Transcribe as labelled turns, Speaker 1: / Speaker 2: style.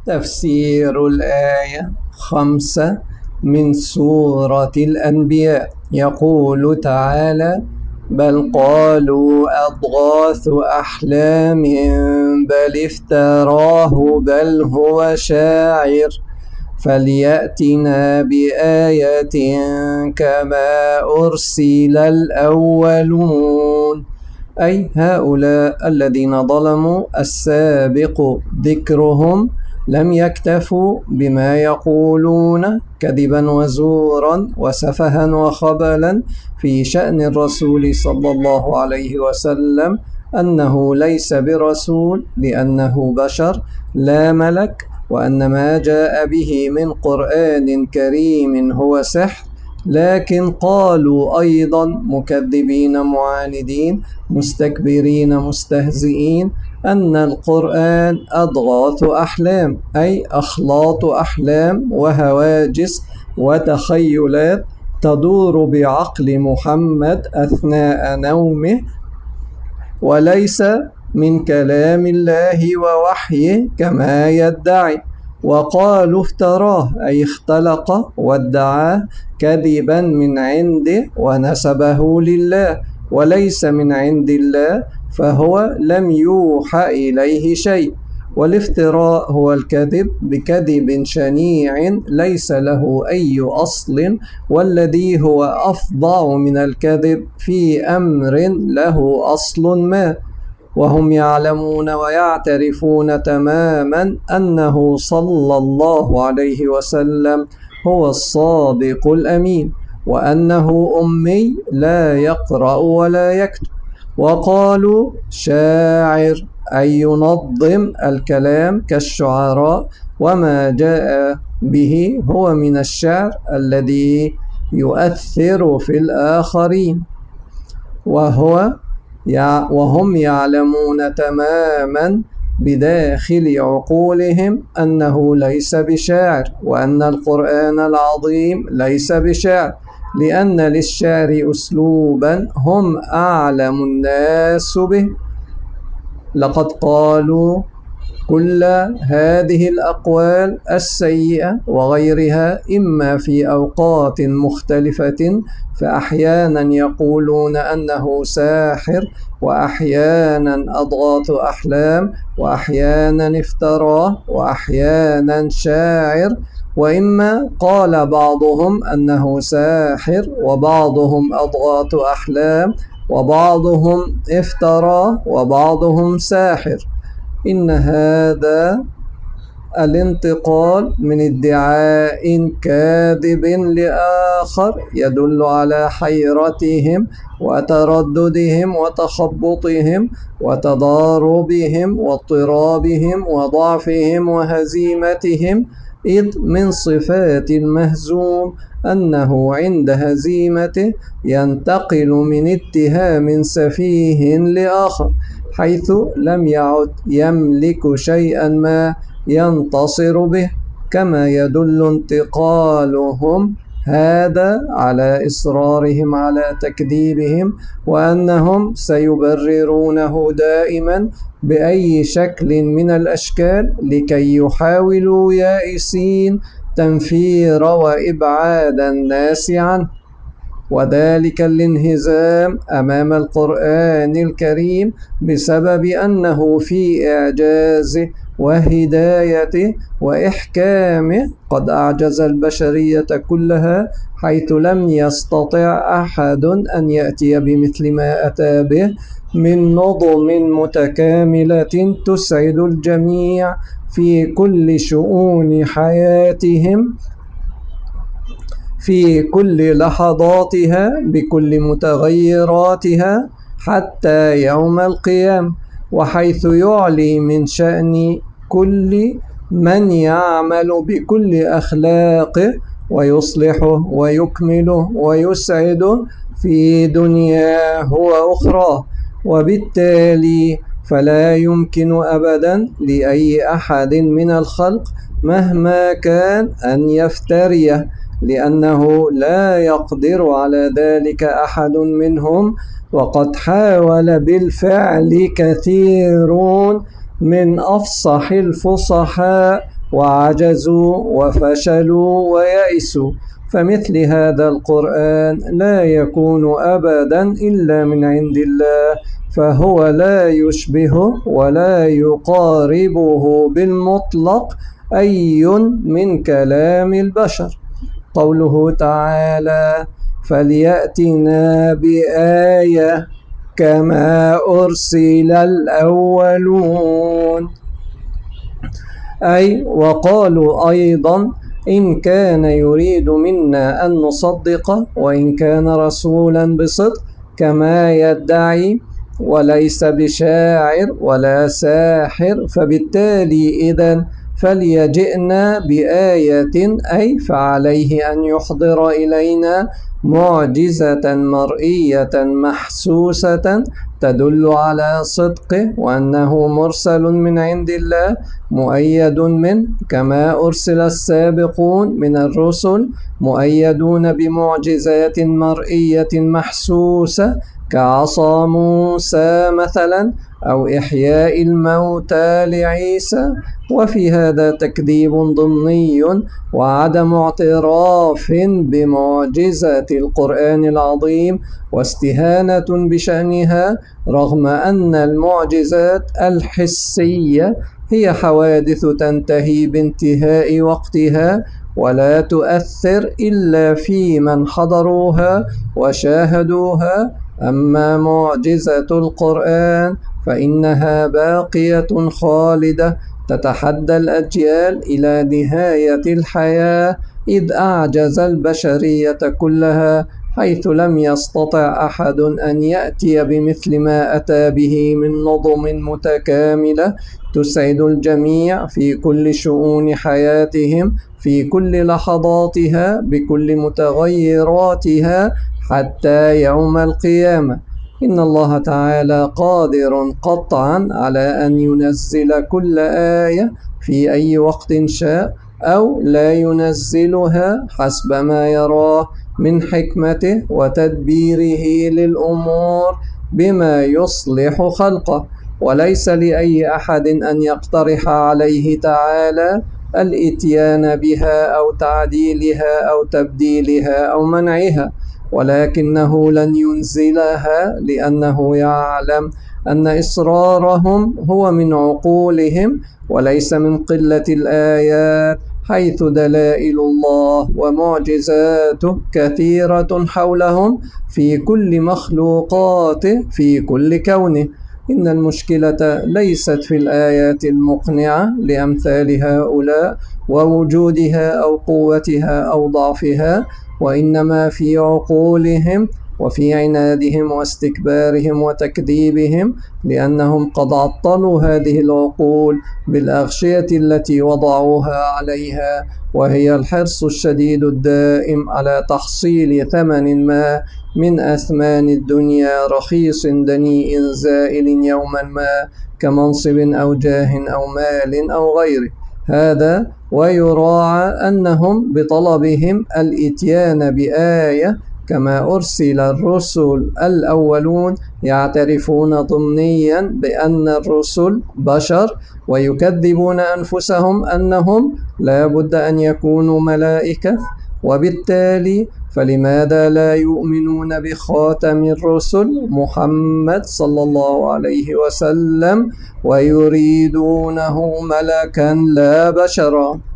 Speaker 1: تفسير الآية 5 من سورة الأنبياء. يقول تعالى: بل قالوا أضغاث أحلام بل افتراه بل هو شاعر فليأتنا بآية كما أرسل الأولون. أي هؤلاء الذين ظلموا السابق ذكرهم لم يكتفوا بما يقولون كذبا وزورا وسفها وخبلا في شأن الرسول صلى الله عليه وسلم، أنه ليس برسول لأنه بشر لا ملك، وأن ما جاء به من قرآن كريم هو سحر. لكن قالوا أيضا مكذبين معاندين مستكبرين مستهزئين أن القرآن أضغاث أحلام، أي أخلاط أحلام وهواجس وتخيلات تدور بعقل محمد أثناء نومه، وليس من كلام الله ووحيه كما يدعي. وقالوا افتراه، أي اختلق وادعاه كذبا من عنده ونسبه لله، وليس من عند الله، فهو لم يوحى إليه شيء. والافتراء هو الكذب بكذب شنيع ليس له أي أصل، والذي هو أفظع من الكذب في أمر له أصل ما. وهم يعلمون ويعترفون تماما أنه صلى الله عليه وسلم هو الصادق الأمين، وأنه أمي لا يقرأ ولا يكتب. وقالوا شاعر، أي ينظم الكلام كالشعراء، وما جاء به هو من الشعر الذي يؤثر في الآخرين. وهم يعلمون تماما بداخل عقولهم أنه ليس بشاعر، وأن القرآن العظيم ليس بشاعر، لأن للشعر أسلوبا هم أعلم الناس به. لقد قالوا كل هذه الأقوال السيئة وغيرها إما في أوقات مختلفة، فأحيانا يقولون أنه ساحر، وأحيانا أضغاث أحلام، وأحيانا افتراه، وأحيانا شاعر. وإما قال بعضهم أنه ساحر، وبعضهم أضغاث أحلام، وبعضهم افتراه، وبعضهم ساحر. إن هذا الانتقال من ادعاء كاذب لآخر يدل على حيرتهم وترددهم وتخبطهم وتضاربهم واضطرابهم وضعفهم وهزيمتهم، إذ من صفات المهزوم أنه عند هزيمته ينتقل من اتهام سفيه لآخر، حيث لم يعد يملك شيئا ما ينتصر به، كما يدل انتقالهم هذا على إصرارهم على تكذيبهم، وأنهم سيبررونه دائما بأي شكل من الأشكال لكي يحاولوا يائسين تنفير وإبعاد الناس عنه. وذلك الانهزام أمام القرآن الكريم بسبب أنه في إعجازه وهدايته وإحكامه قد أعجز البشرية كلها، حيث لم يستطع أحد أن يأتي بمثل ما أتى به من نظم متكاملة تسعد الجميع في كل شؤون حياتهم في كل لحظاتها بكل متغيراتها حتى يوم القيامة، وحيث يعلي من شأن كل من يعمل بكل أخلاقه ويصلحه ويكمله ويسعده في دنياه وأخراه. وبالتالي فلا يمكن أبدا لأي أحد من الخلق مهما كان أن يفتريه، لأنه لا يقدر على ذلك أحد منهم. وقد حاول بالفعل كثيرون من أفصح الفصحاء وعجزوا وفشلوا ويئسوا. فمثل هذا القرآن لا يكون أبدا إلا من عند الله، فهو لا يشبه ولا يقاربه بالمطلق أي من كلام البشر. قوله تعالى: فليأتنا بآية كما أرسل الأولون، أي وقالوا أيضا: إن كان يريد منا أن نصدق وإن كان رسولا بصدق كما يدعي، وليس بشاعر ولا ساحر، فبالتالي إذن فليجئنا بآية، أي فعليه أن يحضر إلينا معجزة مرئية محسوسة تدل على صدقه وأنه مرسل من عند الله مؤيد منه، كما أرسل السابقون من الرسل مؤيدون بمعجزات مرئية محسوسة كعصا موسى مثلا، أو إحياء الموتى لعيسى. وفي هذا تكذيب ضمني وعدم اعتراف بمعجزة القرآن العظيم واستهانة بشأنها، رغم أن المعجزات الحسية هي حوادث تنتهي بانتهاء وقتها ولا تؤثر إلا في من حضروها وشاهدوها. أما معجزة القرآن فإنها باقية خالدة تتحدى الأجيال إلى نهاية الحياة، إذ أعجز البشرية كلها، حيث لم يستطع أحد أن يأتي بمثل ما أتى به من نظم متكاملة تسعد الجميع في كل شؤون حياتهم في كل لحظاتها بكل متغيراتها حتى يوم القيامة. إن الله تعالى قادر قطعا على أن ينزل كل آية في أي وقت شاء، أو لا ينزلها حسب ما يراه من حكمته وتدبيره للأمور بما يصلح خلقه، وليس لأي أحد أن يقترح عليه تعالى الإتيان بها أو تعديلها أو تبديلها أو منعها، ولكنه لن ينزلها لأنه يعلم أن إصرارهم هو من عقولهم وليس من قلة الآيات، حيث دلائل الله ومعجزاته كثيرة حولهم في كل مخلوقاته في كل كونه. إن المشكلة ليست في الآيات المقنعة لأمثال هؤلاء ووجودها أو قوتها أو ضعفها، وإنما في عقولهم وفي عنادهم واستكبارهم وتكذيبهم، لأنهم قد عطلوا هذه العقول بالأغشية التي وضعوها عليها، وهي الحرص الشديد الدائم على تحصيل ثمن ما من أثمان الدنيا رخيص دنيء زائل يوما ما، كمنصب أو جاه أو مال أو غيره. هذا ويراعى أنهم بطلبهم الإتيان بآية كما أرسل الرسل الأولون يعترفون ضمنيا بأن الرسل بشر، ويكذبون أنفسهم أنهم لا بد أن يكونوا ملائكة، وبالتالي فلماذا لا يؤمنون بخاتم الرسل محمد صلى الله عليه وسلم ويريدونه ملكا لا بشرا؟